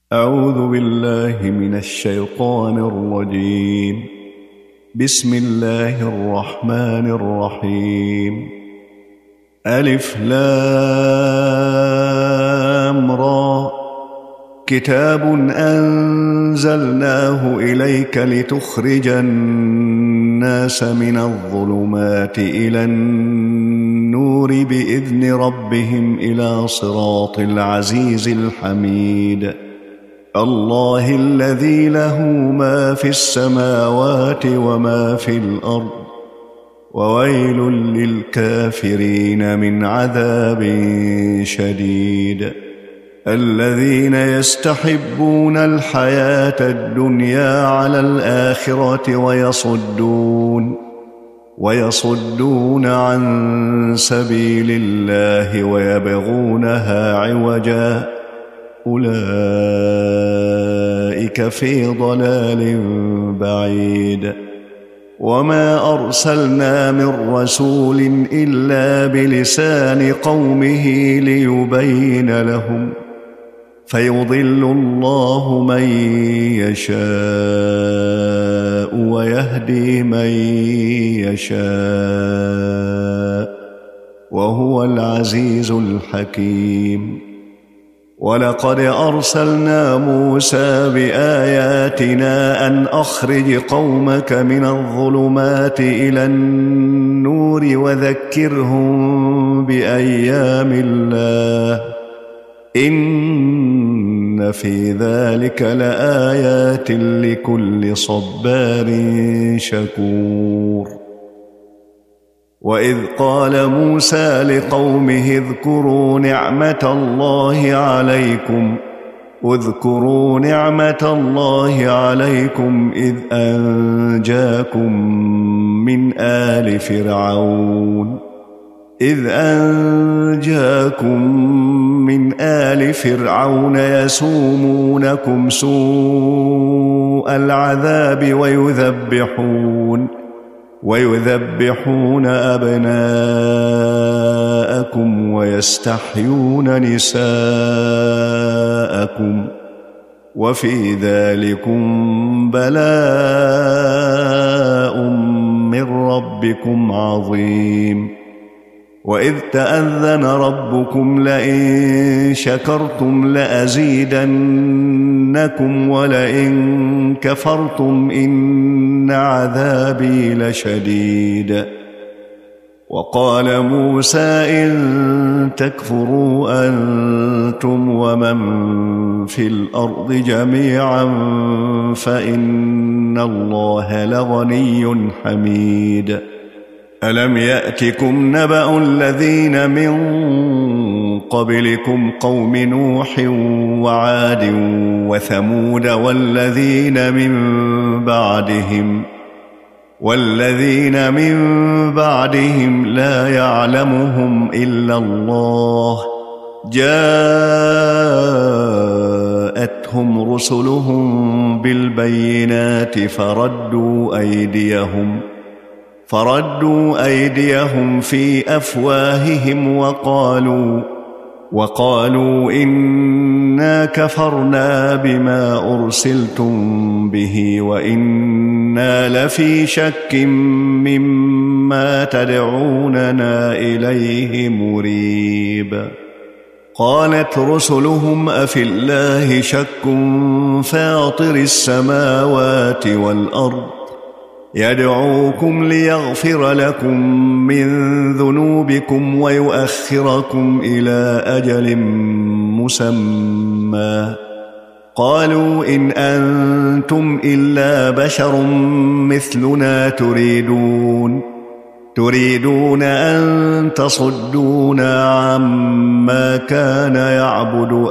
أعوذ بالله من الشيطان الرجيم. بسم الله الرحمن الرحيم. ألف لام را. كتاب أنزلناه إليك لتخرج الناس من الظلمات إلى النور بإذن ربهم إلى صراط العزيز الحميد. الله الذي له ما في السماوات وما في الأرض، وويل للكافرين من عذاب شديد. الذين يستحبون الحياة الدنيا على الآخرة ويصدون عن سبيل الله ويبغونها عوجا، أولئك في ضلال بعيد. وما أرسلنا من رسول إلا بلسان قومه ليبين لهم، فيضل الله من يشاء ويهدي من يشاء، وهو العزيز الحكيم. ولقد أرسلنا موسى بآياتنا أن أخرج قومك من الظلمات إلى النور وذكرهم بأيام الله، إن في ذلك لآيات لكل صبار شكور. وإذ قال موسى لقومه اذكروا نعمة الله عليكم إذ أنجاكم من آل فرعون يسومونكم سوء العذاب ويذبحون أبناءكم ويستحيون نساءكم، وفي ذلكم بلاء من ربكم عظيم. وإذ تأذن ربكم لئن شكرتم لأزيدنكم ولئن كفرتم إن عذابي لشديد. وقال موسى إن تكفروا أنتم ومن في الأرض جميعا فإن الله لغني حميد. ألم يأتكم نبأ الذين من قبلكم قوم نوح وعاد وثمود والذين من بعدهم لا يعلمهم إلا الله، جاءتهم رسلهم بالبينات فردوا أيديهم في أفواههم وقالوا إنا كفرنا بما أرسلتم به وإنا لفي شك مما تدعوننا إليه مريب. قالت رسلهم أفي الله شك فاطر السماوات والأرض يدعوكم ليغفر لكم من ذنوبكم ويؤخركم إلى أجل مسمى، قالوا إن أنتم إلا بشر مثلنا تريدون أن تصدونا عما كان يعبد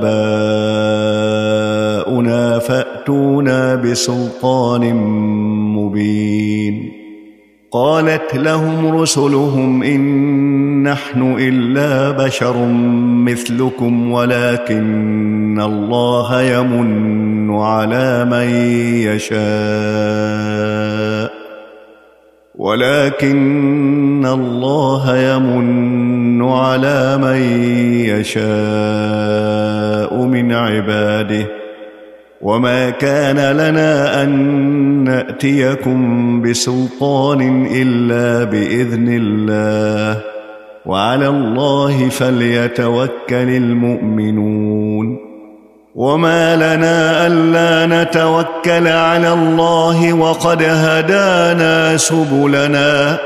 آباؤنا فأتونا بسلطان مبين. قالت لهم رسلهم إن نحن إلا بشر مثلكم ولكن الله يمن على من يشاء من عباده وما كان لنا أن نأتيكم بسلطان إلا بإذن الله وعلى الله فليتوكل المؤمنون وما لنا ألا نتوكل على الله وقد هدانا سبلنا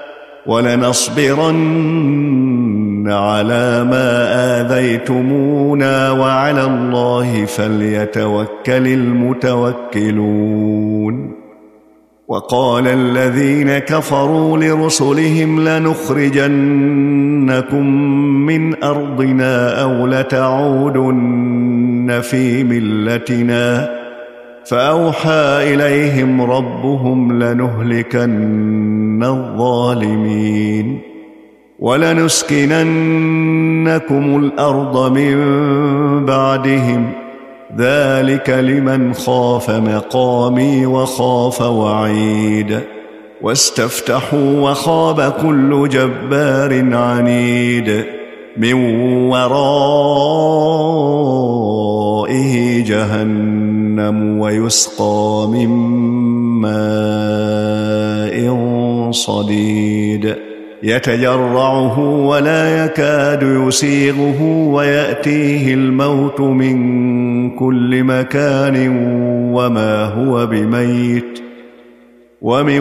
ولنصبرن على ما آذيتمونا وعلى الله فليتوكل المتوكلون وقال الذين كفروا لرسلهم لنخرجنكم من أرضنا أو لتعودن في ملتنا فأوحى إليهم ربهم لنهلكن الظالمين ولنسكننكم الأرض من بعدهم ذلك لمن خاف مقامي وخاف وعيد واستفتحوا وخاب كل جبار عنيد من ورائه جهنم ويسقى من ماء صديد يتجرعه ولا يكاد يسيغه ويأتيه الموت من كل مكان وما هو بميت ومن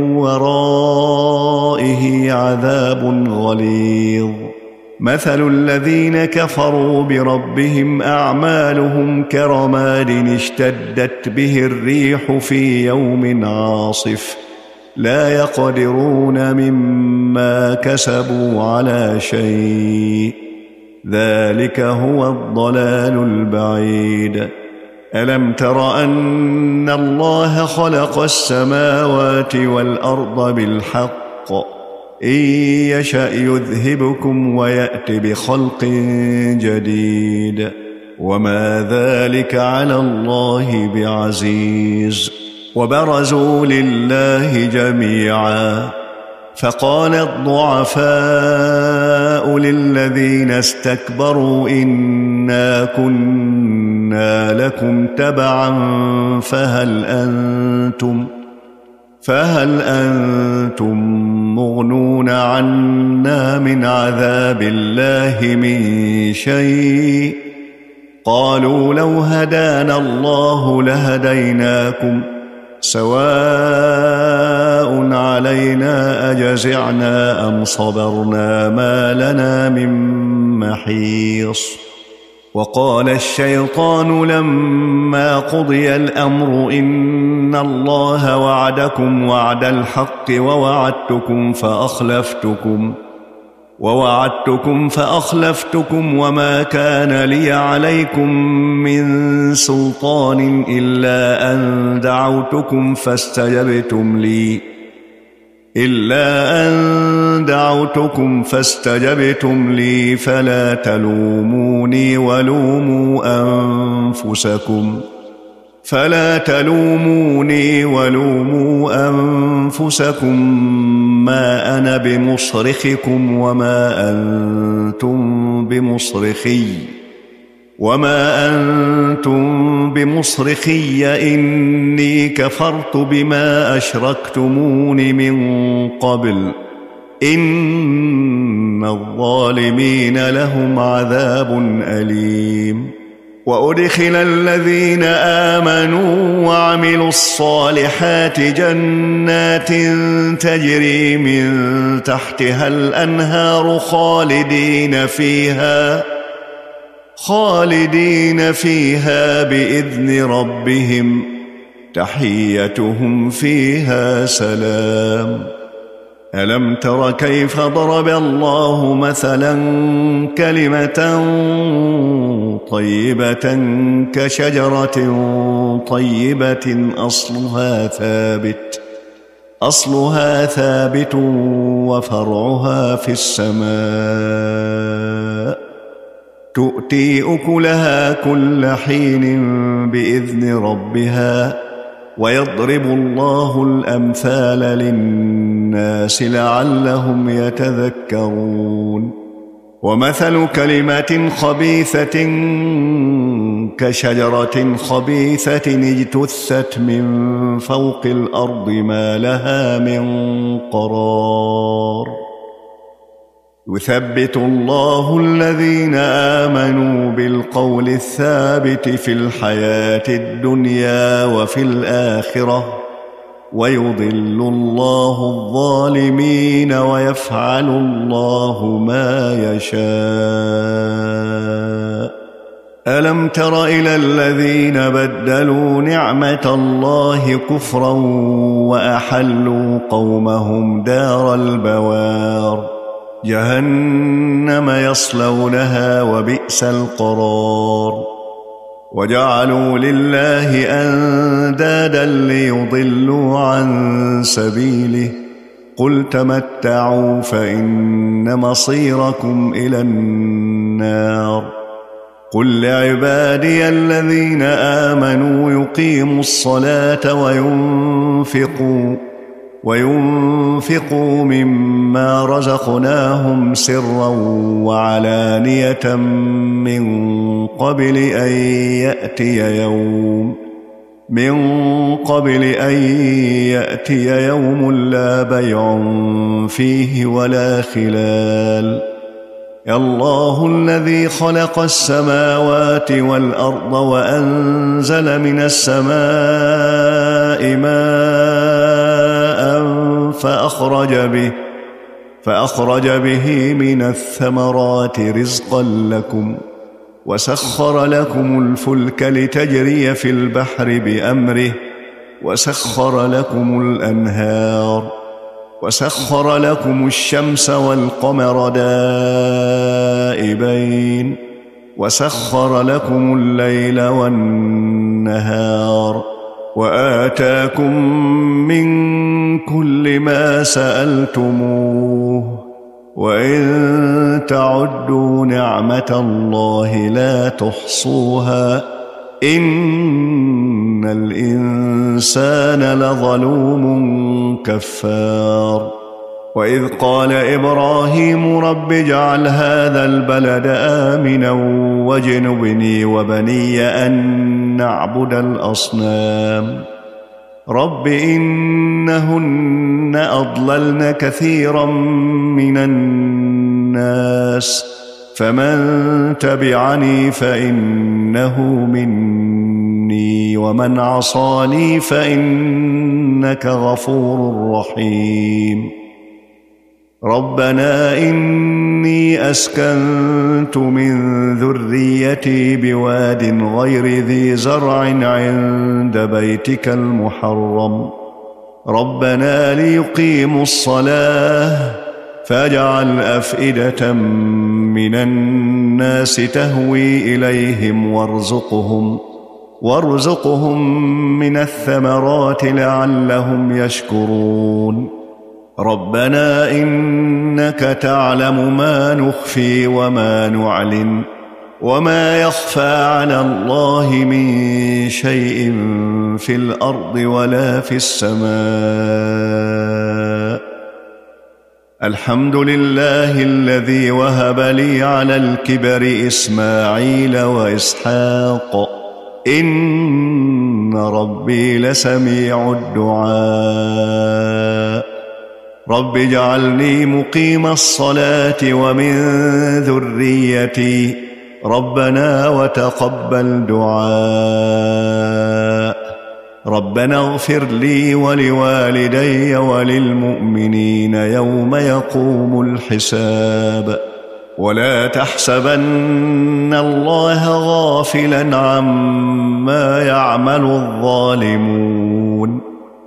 ورائه عذاب غليظ مثل الذين كفروا بربهم أعمالهم كرماد اشتدت به الريح في يوم عاصف لا يقدرون مما كسبوا على شيء ذلك هو الضلال البعيد ألم تر أن الله خلق السماوات والأرض بالحق إن يشأ يذهبكم ويأت بخلق جديد وما ذلك على الله بعزيز وبرزوا لله جميعا فقال الضعفاء للذين استكبروا إنا كنا لكم تبعا فهل أنتم مغنون عنا من عذاب الله من شيء قالوا لو هدانا الله لهديناكم سواء علينا أجزعنا أم صبرنا ما لنا من محيص وقال الشيطان لما قضي الأمر إن الله وعدكم وعد الحق ووعدتكم فأخلفتكم وما كان لي عليكم من سلطان إلا أن دعوتكم فاستجبتم لي فلا تلوموني ولوموا أنفسكم ما أنا بمصرخكم وما أنتم بمصرخي إني كفرت بما أشركتمون من قبل إن الظالمين لهم عذاب أليم وأدخل الذين آمنوا وعملوا الصالحات جنات تجري من تحتها الأنهار خالدين فيها بإذن ربهم تحيتهم فيها سلام ألم تر كيف ضرب الله مثلا كلمة طيبة كشجرة طيبة أصلها ثابت وفرعها في السماء تؤتي أكلها كل حين بإذن ربها ويضرب الله الأمثال للناس لعلهم يتذكرون ومثل كلمة خبيثة كشجرة خبيثة اجتثت من فوق الأرض ما لها من قرار يثبت الله الذين آمنوا بالقول الثابت في الحياة الدنيا وفي الآخرة ويضل الله الظالمين ويفعل الله ما يشاء ألم تر إلى الذين بدلوا نعمة الله كفرا وأحلوا قومهم دار البوار جهنم يصلونها وبئس القرار وجعلوا لله أندادا ليضلوا عن سبيله قل تمتعوا فإن مصيركم إلى النار قل لعبادي الذين آمنوا يقيموا الصلاة وينفقوا مما رزقناهم سرا وعلانية من قبل أن يأتي يوم لا بيع فيه ولا خلال الله الذي خلق السماوات والأرض وأنزل من السماء ماء فأخرج به من الثمرات رزقا لكم وسخر لكم الفلك لتجري في البحر بأمره وسخر لكم الأنهار وسخر لكم الشمس والقمر دائبين وسخر لكم الليل والنهار وآتاكم من كل ما سألتموه وإن تعدوا نعمة الله لا تحصوها إن الإنسان لظلوم كفار وإذ قال إبراهيم رب اجعل هذا البلد آمنا واجنبني وبني أن نعبد الأصنام رب إنهن أضللن كثيرا من الناس فمن تبعني فإنه مني ومن عصاني فإنك غفور رحيم ربنا إني أسكنت من ذريتي بواد غير ذي زرع عند بيتك المحرم ربنا ليقيموا الصلاة فاجعل أفئدة من الناس تهوي إليهم وارزقهم من الثمرات لعلهم يشكرون ربنا إنك تعلم ما نخفي وما نعلن وما يخفى على الله من شيء في الأرض ولا في السماء الحمد لله الذي وهب لي على الكبر إسماعيل وإسحاق إن ربي لسميع الدعاء رب اجعلني مقيم الصلاة ومن ذريتي ربنا وتقبل دعاء ربنا اغفر لي ولوالدي وللمؤمنين يوم يقوم الحساب ولا تحسبن الله غافلا عما يعمل الظالمون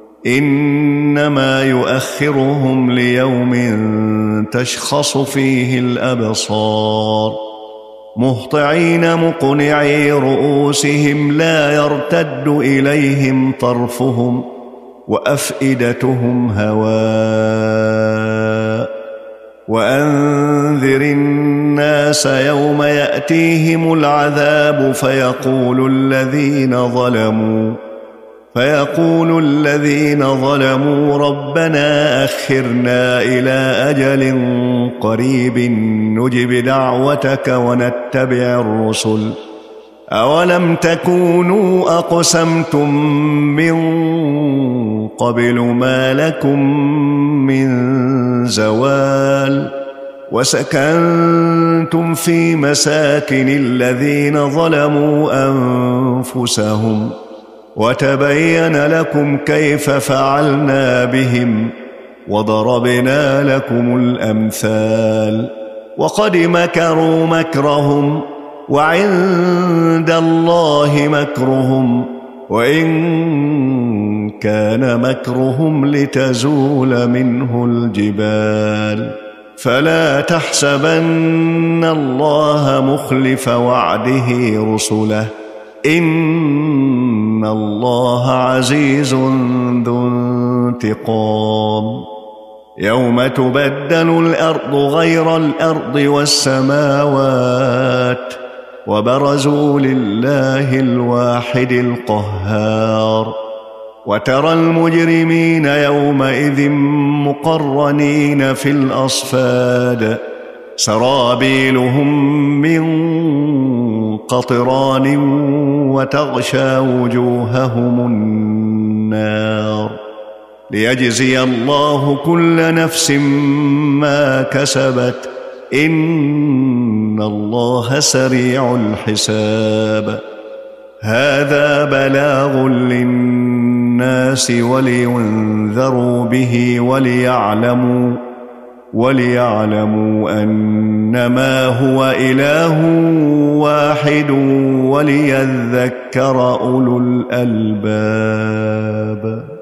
إنما يؤخرهم ليوم تشخص فيه الأبصار مهطعين مقنعي رؤوسهم لا يرتد إليهم طرفهم وأفئدتهم هواء وأنذر الناس يوم يأتيهم العذاب فيقول الذين ظلموا ربنا أخرنا إلى أجل قريب نجب دعوتك ونتبع الرسل أولم تكونوا أقسمتم من قبل ما لكم من زوال وسكنتم في مساكن الذين ظلموا أنفسهم وتبين لكم كيف فعلنا بهم وضربنا لكم الأمثال وقد مكروا مكرهم وعند الله مكرهم وإن كان مكرهم لتزول منه الجبال فلا تحسبن الله مخلف وعده رسله إن الله عزيز ذو انتقام يوم تبدل الأرض غير الأرض والسماوات وبرزوا لله الواحد القهار وترى المجرمين يومئذ مقرنين في الأصفاد سرابيلهم من قطران وتغشى وجوههم النار ليجزي الله كل نفس ما كسبت إن الله سريع الحساب هذا بلاغ للناس ولينذروا به وليعلموا أنما هو إله واحد وليذكر أولو الألباب.